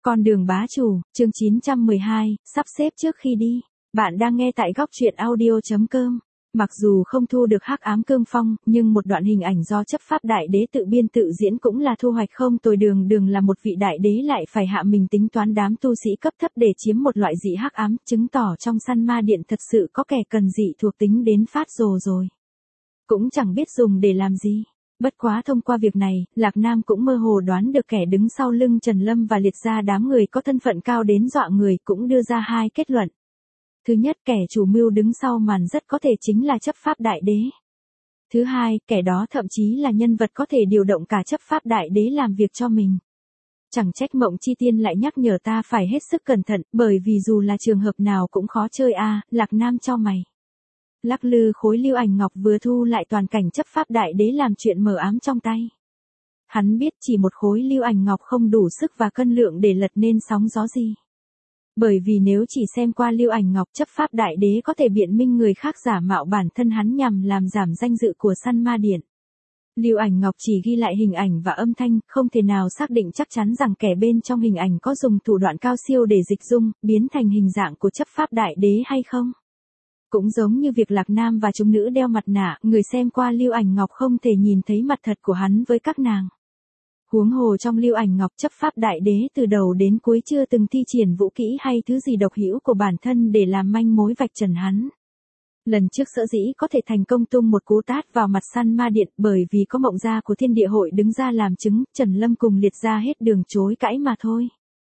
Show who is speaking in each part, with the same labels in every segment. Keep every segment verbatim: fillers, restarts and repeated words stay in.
Speaker 1: Con đường bá chủ, chương chín trăm mười hai, sắp xếp trước khi đi. Bạn đang nghe tại góc truyện audio chấm com. Mặc dù không thu được Hắc Ám Cương Phong, nhưng một đoạn hình ảnh do chấp pháp đại đế tự biên tự diễn cũng là thu hoạch không tồi. Đường đường là một vị đại đế lại phải hạ mình tính toán đám tu sĩ cấp thấp để chiếm một loại dị hắc ám, chứng tỏ trong săn ma điện thật sự có kẻ cần dị thuộc tính đến phát rồ rồi. Cũng chẳng biết dùng để làm gì. Bất quá thông qua việc này, Lạc Nam cũng mơ hồ đoán được kẻ đứng sau lưng Trần Lâm và liệt ra đám người có thân phận cao đến dọa người, cũng đưa ra hai kết luận. Thứ nhất, kẻ chủ mưu đứng sau màn rất có thể chính là chấp pháp đại đế. Thứ hai, kẻ đó thậm chí là nhân vật có thể điều động cả chấp pháp đại đế làm việc cho mình. Chẳng trách Mộng Chi Tiên lại nhắc nhở ta phải hết sức cẩn thận, bởi vì dù là trường hợp nào cũng khó chơi a. À, Lạc Nam cho mày. Lắc lư khối lưu ảnh ngọc vừa thu lại toàn cảnh chấp pháp đại đế làm chuyện mờ ám trong tay. Hắn biết chỉ một khối lưu ảnh ngọc không đủ sức và cân lượng để lật nên sóng gió gì. Bởi vì nếu chỉ xem qua lưu ảnh ngọc, chấp pháp đại đế có thể biện minh người khác giả mạo bản thân hắn nhằm làm giảm danh dự của săn ma điện. Lưu ảnh ngọc chỉ ghi lại hình ảnh và âm thanh, không thể nào xác định chắc chắn rằng kẻ bên trong hình ảnh có dùng thủ đoạn cao siêu để dịch dung, biến thành hình dạng của chấp pháp đại đế hay không. Cũng giống như việc Lạc Nam và chúng nữ đeo mặt nạ, người xem qua lưu ảnh ngọc không thể nhìn thấy mặt thật của hắn với các nàng. Huống hồ trong lưu ảnh ngọc, chấp pháp đại đế từ đầu đến cuối chưa từng thi triển vũ kỹ hay thứ gì độc hữu của bản thân để làm manh mối vạch trần hắn. Lần trước sở dĩ có thể thành công tung một cú tát vào mặt săn ma điện bởi vì có Mộng gia của Thiên Địa Hội đứng ra làm chứng, Trần Lâm cùng liệt ra hết đường chối cãi mà thôi.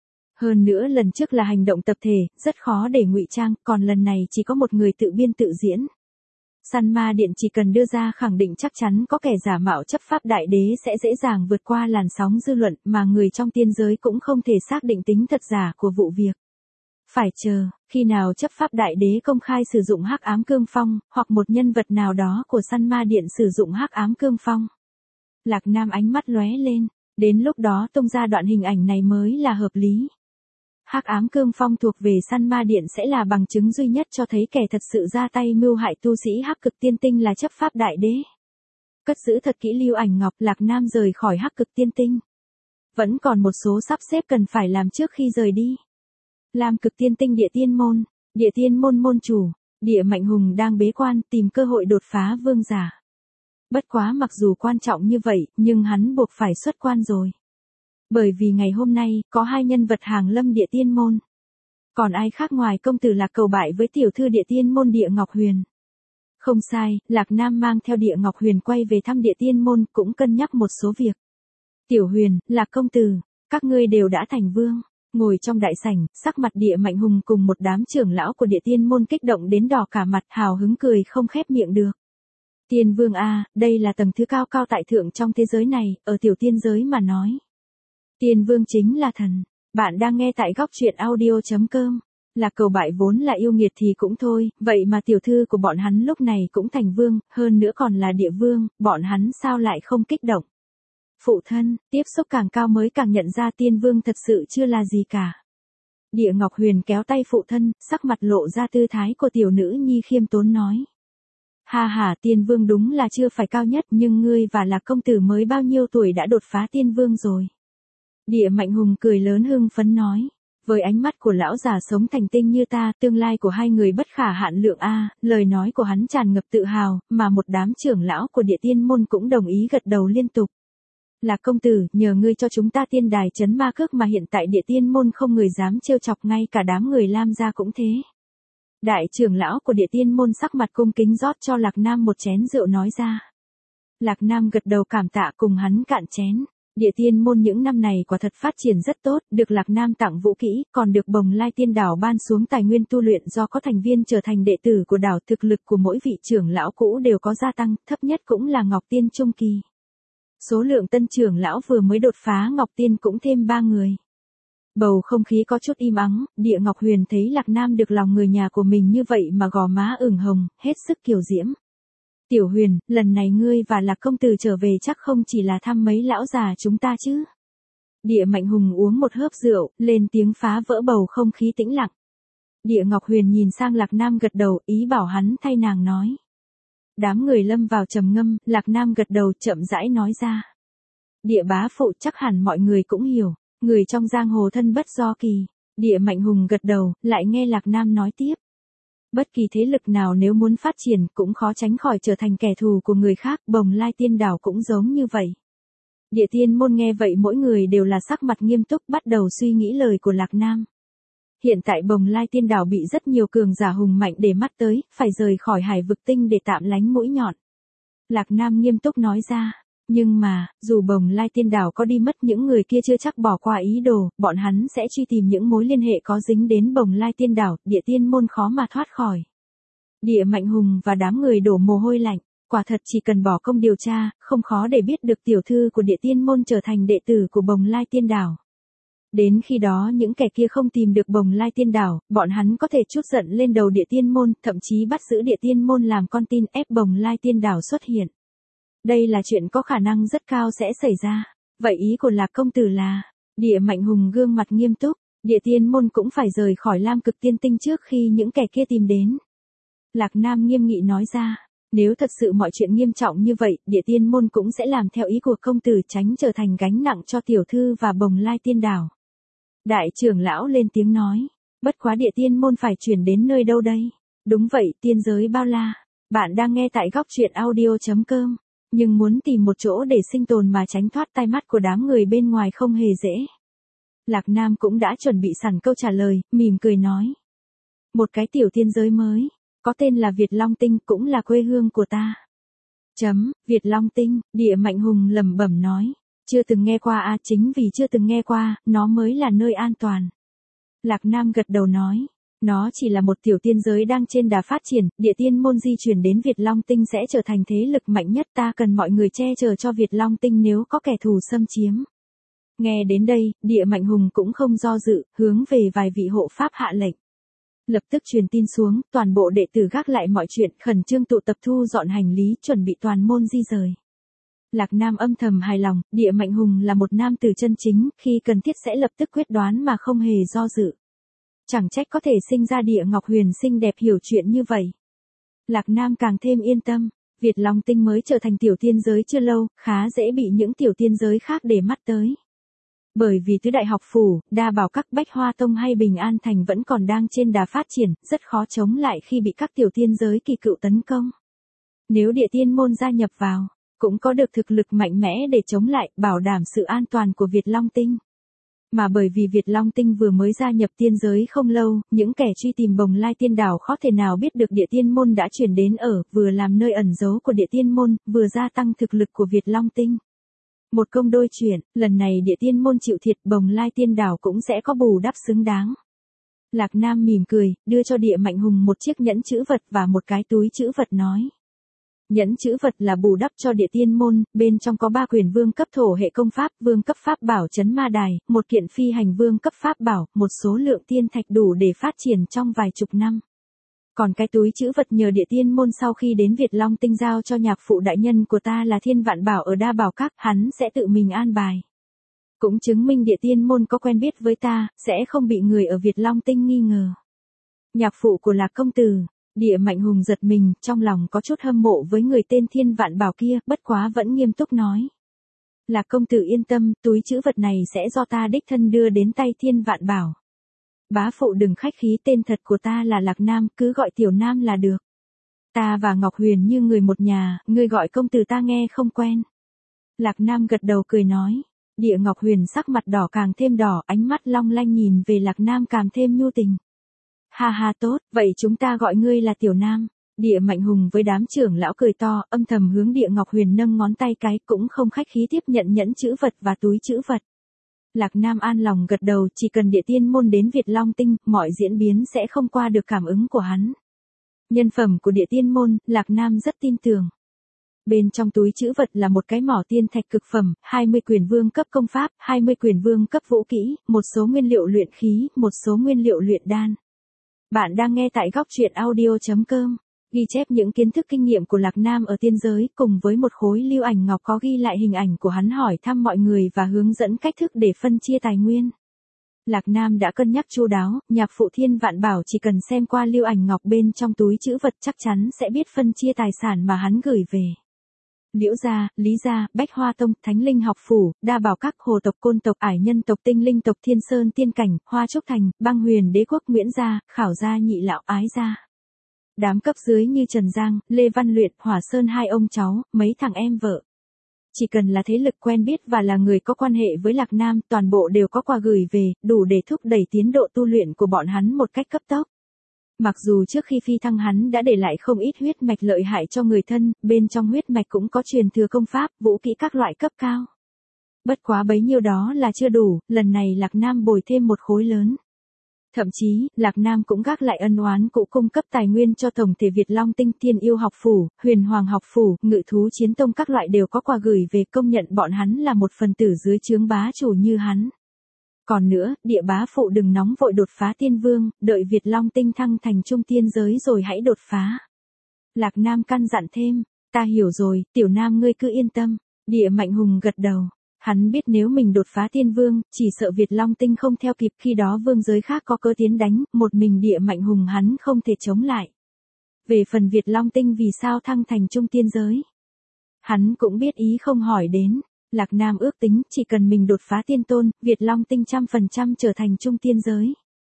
Speaker 1: Hơn nữa lần trước là hành động tập thể, rất khó để ngụy trang, còn lần này chỉ có một người tự biên tự diễn. Săn ma điện chỉ cần đưa ra khẳng định chắc chắn có kẻ giả mạo chấp pháp đại đế sẽ dễ dàng vượt qua làn sóng dư luận, mà người trong tiên giới cũng không thể xác định tính thật giả của vụ việc. Phải chờ, khi nào chấp pháp đại đế công khai sử dụng Hắc Ám Cương Phong, hoặc một nhân vật nào đó của săn ma điện sử dụng Hắc Ám Cương Phong. Lạc Nam ánh mắt lóe lên, đến lúc đó tung ra đoạn hình ảnh này mới là hợp lý. Hắc Ám Cương Phong thuộc về săn ma điện sẽ là bằng chứng duy nhất cho thấy kẻ thật sự ra tay mưu hại tu sĩ Hắc Cực Tiên Tinh là chấp pháp đại đế. Cất giữ thật kỹ lưu ảnh ngọc, Lạc Nam rời khỏi Hắc Cực Tiên Tinh. Vẫn còn một số sắp xếp cần phải làm trước khi rời đi. Lam Cực Tiên Tinh Địa Tiên Môn, Địa Tiên Môn môn chủ, Địa Mạnh Hùng đang bế quan tìm cơ hội đột phá vương giả. Bất quá mặc dù quan trọng như vậy, nhưng hắn buộc phải xuất quan rồi. Bởi vì ngày hôm nay, có hai nhân vật hàng lâm Địa Tiên Môn. Còn ai khác ngoài công tử Lạc cầu bại với tiểu thư Địa Tiên Môn Địa Ngọc Huyền. Không sai, Lạc Nam mang theo Địa Ngọc Huyền quay về thăm Địa Tiên Môn, cũng cân nhắc một số việc. Tiểu Huyền, Lạc công tử, các ngươi đều đã thành vương. Ngồi trong đại sảnh, sắc mặt Địa Mạnh Hùng cùng một đám trưởng lão của Địa Tiên Môn kích động đến đỏ cả mặt, hào hứng cười không khép miệng được. Tiên vương a, đây là tầng thứ cao cao tại thượng trong thế giới này, ở tiểu tiên giới mà nói. Tiên vương chính là thần. Bạn đang nghe tại góc truyện audio chấm com. Lạc cầu bại vốn là yêu nghiệt thì cũng thôi, vậy mà tiểu thư của bọn hắn lúc này cũng thành vương, hơn nữa còn là địa vương, bọn hắn sao lại không kích động. Phụ thân, tiếp xúc càng cao mới càng nhận ra tiên vương thật sự chưa là gì cả. Địa Ngọc Huyền kéo tay phụ thân, sắc mặt lộ ra tư thái của tiểu nữ nhi khiêm tốn nói. Ha ha, tiên vương đúng là chưa phải cao nhất, nhưng ngươi và Lạc công tử mới bao nhiêu tuổi đã đột phá tiên vương rồi. Địa Mạnh Hùng cười lớn hưng phấn nói. Với ánh mắt của lão già sống thành tinh như ta, tương lai của hai người bất khả hạn lượng a. Lời nói của hắn tràn ngập tự hào, mà một đám trưởng lão của Địa Tiên Môn cũng đồng ý gật đầu liên tục. Lạc công tử, nhờ ngươi cho chúng ta tiên đài trấn ma cước mà hiện tại Địa Tiên Môn không người dám trêu chọc, ngay cả đám người Lam gia cũng thế. Đại trưởng lão của Địa Tiên Môn sắc mặt cung kính rót cho Lạc Nam một chén rượu nói ra. Lạc Nam gật đầu cảm tạ cùng hắn cạn chén. Địa Tiên Môn những năm này quả thật phát triển rất tốt, được Lạc Nam tặng vũ kỹ, còn được Bồng Lai Tiên Đảo ban xuống tài nguyên tu luyện, do có thành viên trở thành đệ tử của đảo, thực lực của mỗi vị trưởng lão cũ đều có gia tăng, thấp nhất cũng là Ngọc Tiên trung kỳ. Số lượng tân trưởng lão vừa mới đột phá Ngọc Tiên cũng thêm ba người. Bầu không khí có chút im ắng, Địa Ngọc Huyền thấy Lạc Nam được lòng người nhà của mình như vậy mà gò má ửng hồng, hết sức kiều diễm. Tiểu Huyền, lần này ngươi và Lạc công tử trở về chắc không chỉ là thăm mấy lão già chúng ta chứ. Địa Mạnh Hùng uống một hớp rượu, lên tiếng phá vỡ bầu không khí tĩnh lặng. Địa Ngọc Huyền nhìn sang Lạc Nam gật đầu, ý bảo hắn thay nàng nói. Đám người lâm vào trầm ngâm, Lạc Nam gật đầu chậm rãi nói ra. Địa bá phụ chắc hẳn mọi người cũng hiểu. Người trong giang hồ thân bất do kỳ. Địa Mạnh Hùng gật đầu, lại nghe Lạc Nam nói tiếp. Bất kỳ thế lực nào nếu muốn phát triển cũng khó tránh khỏi trở thành kẻ thù của người khác, Bồng Lai Tiên Đảo cũng giống như vậy. Địa Tiên môn nghe vậy mỗi người đều là sắc mặt nghiêm túc bắt đầu suy nghĩ lời của Lạc Nam. Hiện tại Bồng Lai Tiên Đảo bị rất nhiều cường giả hùng mạnh để mắt tới, phải rời khỏi Hải Vực Tinh để tạm lánh mũi nhọn. Lạc Nam nghiêm túc nói ra, nhưng mà, dù Bồng Lai Tiên Đảo có đi mất những người kia chưa chắc bỏ qua ý đồ, bọn hắn sẽ truy tìm những mối liên hệ có dính đến Bồng Lai Tiên Đảo, Địa Tiên môn khó mà thoát khỏi. Địa Mạnh Hùng và đám người đổ mồ hôi lạnh, quả thật chỉ cần bỏ công điều tra, không khó để biết được tiểu thư của Địa Tiên môn trở thành đệ tử của Bồng Lai Tiên Đảo. Đến khi đó những kẻ kia không tìm được Bồng Lai Tiên Đảo, bọn hắn có thể trút giận lên đầu Địa Tiên môn, thậm chí bắt giữ Địa Tiên môn làm con tin ép Bồng Lai Tiên Đảo xuất hiện. Đây là chuyện có khả năng rất cao sẽ xảy ra. Vậy ý của Lạc công tử là, Địa Mạnh Hùng gương mặt nghiêm túc, Địa Tiên môn cũng phải rời khỏi Lam Cực Tiên Tinh trước khi những kẻ kia tìm đến. Lạc Nam nghiêm nghị nói ra, nếu thật sự mọi chuyện nghiêm trọng như vậy, Địa Tiên môn cũng sẽ làm theo ý của công tử, tránh trở thành gánh nặng cho tiểu thư và Bồng Lai Tiên Đảo. Đại trưởng lão lên tiếng nói, bất quá Địa Tiên môn phải chuyển đến nơi đâu đây? Đúng vậy, tiên giới bao la. Bạn đang nghe tại góc truyện audio chấm com. Nhưng muốn tìm một chỗ để sinh tồn mà tránh thoát tai mắt của đám người bên ngoài không hề dễ. Lạc Nam cũng đã chuẩn bị sẵn câu trả lời, mỉm cười nói. Một cái tiểu tiên giới mới, có tên là Việt Long Tinh, cũng là quê hương của ta. Chấm, Việt Long Tinh, Địa Mạnh Hùng lẩm bẩm nói. Chưa từng nghe qua à, chính vì chưa từng nghe qua, nó mới là nơi an toàn. Lạc Nam gật đầu nói. Nó chỉ là một tiểu tiên giới đang trên đà phát triển, Địa Tiên môn di chuyển đến Việt Long Tinh sẽ trở thành thế lực mạnh nhất, ta cần mọi người che chở cho Việt Long Tinh nếu có kẻ thù xâm chiếm. Nghe đến đây, Địa Mạnh Hùng cũng không do dự, hướng về vài vị hộ pháp hạ lệnh. Lập tức truyền tin xuống, toàn bộ đệ tử gác lại mọi chuyện, khẩn trương tụ tập thu dọn hành lý, chuẩn bị toàn môn di rời. Lạc Nam âm thầm hài lòng, Địa Mạnh Hùng là một nam tử chân chính, khi cần thiết sẽ lập tức quyết đoán mà không hề do dự. Chẳng trách có thể sinh ra Địa Ngọc Huyền xinh đẹp hiểu chuyện như vậy. Lạc Nam càng thêm yên tâm, Việt Long Tinh mới trở thành tiểu tiên giới chưa lâu, khá dễ bị những tiểu tiên giới khác để mắt tới. Bởi vì tứ đại học phủ, đa bảo các Bách Hoa Tông hay Bình An Thành vẫn còn đang trên đà phát triển, rất khó chống lại khi bị các tiểu tiên giới kỳ cựu tấn công. Nếu Địa Tiên môn gia nhập vào, cũng có được thực lực mạnh mẽ để chống lại, bảo đảm sự an toàn của Việt Long Tinh. Mà bởi vì Việt Long Tinh vừa mới gia nhập tiên giới không lâu, những kẻ truy tìm Bồng Lai Tiên Đảo khó thể nào biết được Địa Tiên môn đã chuyển đến ở, vừa làm nơi ẩn giấu của Địa Tiên môn, vừa gia tăng thực lực của Việt Long Tinh. Một công đôi chuyện, lần này Địa Tiên môn chịu thiệt, Bồng Lai Tiên Đảo cũng sẽ có bù đắp xứng đáng. Lạc Nam mỉm cười, đưa cho Địa Mạnh Hùng một chiếc nhẫn chữ vật và một cái túi chữ vật nói. Nhẫn chữ vật là bù đắp cho Địa Tiên môn, bên trong có ba quyển vương cấp thổ hệ công pháp, vương cấp pháp bảo trấn ma đài, một kiện phi hành vương cấp pháp bảo, một số lượng tiên thạch đủ để phát triển trong vài chục năm. Còn cái túi chữ vật nhờ Địa Tiên môn sau khi đến Việt Long Tinh giao cho nhạc phụ đại nhân của ta là Thiên Vạn Bảo ở Đa Bảo Các, hắn sẽ tự mình an bài. Cũng chứng minh Địa Tiên môn có quen biết với ta, sẽ không bị người ở Việt Long Tinh nghi ngờ. Nhạc phụ của Lạc công tử. Địa Mạnh Hùng giật mình, trong lòng có chút hâm mộ với người tên Thiên Vạn Bảo kia, bất quá vẫn nghiêm túc nói. Lạc công tử yên tâm, túi chữ vật này sẽ do ta đích thân đưa đến tay Thiên Vạn Bảo. Bá phụ đừng khách khí, tên thật của ta là Lạc Nam, cứ gọi tiểu Nam là được. Ta và Ngọc Huyền như người một nhà, ngươi gọi công tử ta nghe không quen. Lạc Nam gật đầu cười nói. Địa Ngọc Huyền sắc mặt đỏ càng thêm đỏ, ánh mắt long lanh nhìn về Lạc Nam càng thêm nhu tình. Ha ha tốt, vậy chúng ta gọi ngươi là tiểu Nam. Địa Mạnh Hùng với đám trưởng lão cười to, âm thầm hướng Địa Ngọc Huyền nâng ngón tay cái, cũng không khách khí tiếp nhận nhẫn chữ vật và túi chữ vật. Lạc Nam an lòng gật đầu, chỉ cần Địa Tiên môn đến Việt Long Tinh, mọi diễn biến sẽ không qua được cảm ứng của hắn. Nhân phẩm của Địa Tiên môn, Lạc Nam rất tin tưởng. Bên trong túi chữ vật là một cái mỏ tiên thạch cực phẩm, hai mươi quyển vương cấp công pháp, hai mươi quyển vương cấp vũ kỹ, một số nguyên liệu luyện khí, một số nguyên liệu luyện đan. Bạn đang nghe tại góc truyện audio chấm com, ghi chép những kiến thức kinh nghiệm của Lạc Nam ở tiên giới, cùng với một khối lưu ảnh ngọc có ghi lại hình ảnh của hắn hỏi thăm mọi người và hướng dẫn cách thức để phân chia tài nguyên. Lạc Nam đã cân nhắc chu đáo, nhạc phụ Thiên Vạn Bảo chỉ cần xem qua lưu ảnh ngọc bên trong túi chữ vật chắc chắn sẽ biết phân chia tài sản mà hắn gửi về. Liễu gia, Lý gia, Bách Hoa tông, Thánh Linh học phủ, Đa Bảo các, Hồ tộc, Côn tộc, Ải Nhân tộc, Tinh Linh tộc, Thiên Sơn tiên cảnh, Hoa Trúc thành, Băng Huyền đế quốc, Nguyễn gia, Khảo gia, Nhị lão, Ái gia. Đám cấp dưới như Trần Giang, Lê Văn Luyện, Hỏa Sơn hai ông cháu, mấy thằng em vợ. Chỉ cần là thế lực quen biết và là người có quan hệ với Lạc Nam, toàn bộ đều có quà gửi về, đủ để thúc đẩy tiến độ tu luyện của bọn hắn một cách cấp tốc. Mặc dù trước khi phi thăng hắn đã để lại không ít huyết mạch lợi hại cho người thân, bên trong huyết mạch cũng có truyền thừa công pháp, vũ kỹ các loại cấp cao. Bất quá bấy nhiêu đó là chưa đủ, lần này Lạc Nam bồi thêm một khối lớn. Thậm chí, Lạc Nam cũng gác lại ân oán cũ, cung cấp tài nguyên cho tổng thể Việt Long Tinh, Thiên Yêu học phủ, Huyền Hoàng học phủ, Ngự thú chiến tông các loại đều có quà gửi về, công nhận bọn hắn là một phần tử dưới trướng bá chủ như hắn. Còn nữa, địa bá phụ đừng nóng vội đột phá tiên vương, đợi Việt Long Tinh thăng thành trung tiên giới rồi hãy đột phá. Lạc Nam căn dặn thêm, ta hiểu rồi, tiểu nam ngươi cứ yên tâm. Địa Mạnh Hùng gật đầu. Hắn biết nếu mình đột phá tiên vương, chỉ sợ Việt Long Tinh không theo kịp, khi đó vương giới khác có cơ tiến đánh, một mình Địa Mạnh Hùng hắn không thể chống lại. Về phần Việt Long Tinh vì sao thăng thành trung tiên giới, hắn cũng biết ý không hỏi đến. Lạc Nam ước tính chỉ cần mình đột phá tiên tôn, Việt Long Tinh trăm phần trăm trở thành trung tiên giới.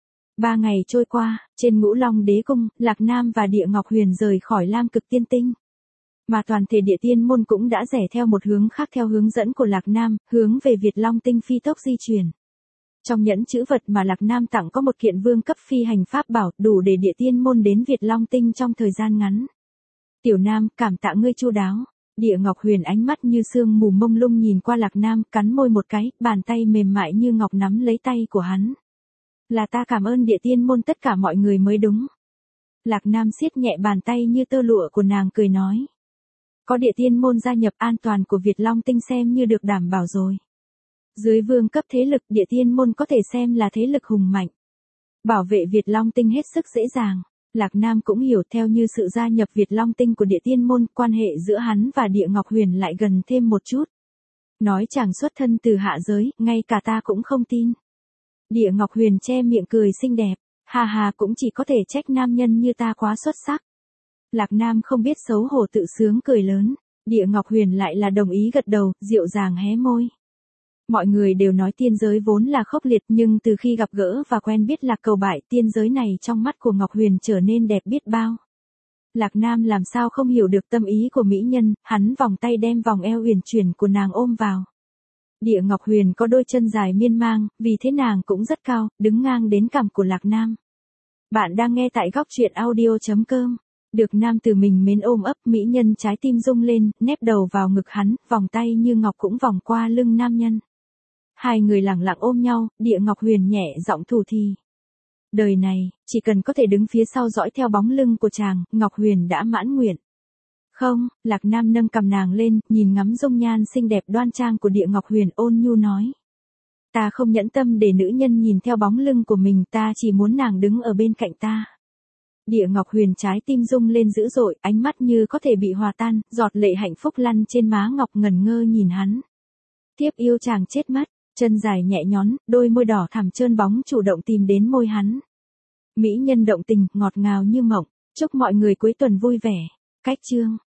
Speaker 1: Ba ngày trôi qua, trên Ngũ Long Đế Cung, Lạc Nam và Địa Ngọc Huyền rời khỏi Lam Cực Tiên Tinh. Mà toàn thể địa tiên môn cũng đã rẽ theo một hướng khác theo hướng dẫn của Lạc Nam, hướng về Việt Long Tinh phi tốc di chuyển. Trong nhẫn chữ vật mà Lạc Nam tặng có một kiện vương cấp phi hành pháp bảo, đủ để địa tiên môn đến Việt Long Tinh trong thời gian ngắn. Tiểu Nam, cảm tạ ngươi chu đáo. Địa Ngọc Huyền ánh mắt như sương mù mông lung nhìn qua Lạc Nam, cắn môi một cái, bàn tay mềm mại như ngọc nắm lấy tay của hắn. Là ta cảm ơn địa tiên môn tất cả mọi người mới đúng. Lạc Nam siết nhẹ bàn tay như tơ lụa của nàng, cười nói. Có địa tiên môn gia nhập, an toàn của Việt Long Tinh xem như được đảm bảo rồi. Dưới vương cấp thế lực, địa tiên môn có thể xem là thế lực hùng mạnh. Bảo vệ Việt Long Tinh hết sức dễ dàng. Lạc Nam cũng hiểu, theo như sự gia nhập Việt Long Tinh của địa tiên môn, quan hệ giữa hắn và Địa Ngọc Huyền lại gần thêm một chút. Nói chàng xuất thân từ hạ giới, ngay cả ta cũng không tin. Địa Ngọc Huyền che miệng cười xinh đẹp, ha ha, cũng chỉ có thể trách nam nhân như ta quá xuất sắc. Lạc Nam không biết xấu hổ tự sướng cười lớn, Địa Ngọc Huyền lại là đồng ý gật đầu, dịu dàng hé môi. Mọi người đều nói tiên giới vốn là khốc liệt, nhưng từ khi gặp gỡ và quen biết Lạc Cầu Bại, tiên giới này trong mắt của Ngọc Huyền trở nên đẹp biết bao. Lạc Nam làm sao không hiểu được tâm ý của mỹ nhân, hắn vòng tay đem vòng eo uyển chuyển của nàng ôm vào. Địa Ngọc Huyền có đôi chân dài miên mang, vì thế nàng cũng rất cao, đứng ngang đến cằm của Lạc Nam. Bạn đang nghe tại góc truyện audio chấm com. Được nam từ mình mến ôm ấp, mỹ nhân trái tim rung lên, nép đầu vào ngực hắn, vòng tay như ngọc cũng vòng qua lưng nam nhân. Hai người lặng lặng ôm nhau, Địa Ngọc Huyền nhẹ giọng thủ thỉ. Đời này, chỉ cần có thể đứng phía sau dõi theo bóng lưng của chàng, Ngọc Huyền đã mãn nguyện. Không, Lạc Nam nâng cầm nàng lên, nhìn ngắm dung nhan xinh đẹp đoan trang của Địa Ngọc Huyền, ôn nhu nói. Ta không nhẫn tâm để nữ nhân nhìn theo bóng lưng của mình, ta chỉ muốn nàng đứng ở bên cạnh ta. Địa Ngọc Huyền trái tim rung lên dữ dội, ánh mắt như có thể bị hòa tan, giọt lệ hạnh phúc lăn trên má ngọc, ngẩn ngơ nhìn hắn. Tiếp yêu chàng chết mất, chân dài nhẹ nhón, đôi môi đỏ thẳm trơn bóng chủ động tìm đến môi hắn. Mỹ nhân động tình, ngọt ngào như mộng, chúc mọi người cuối tuần vui vẻ. Cách chương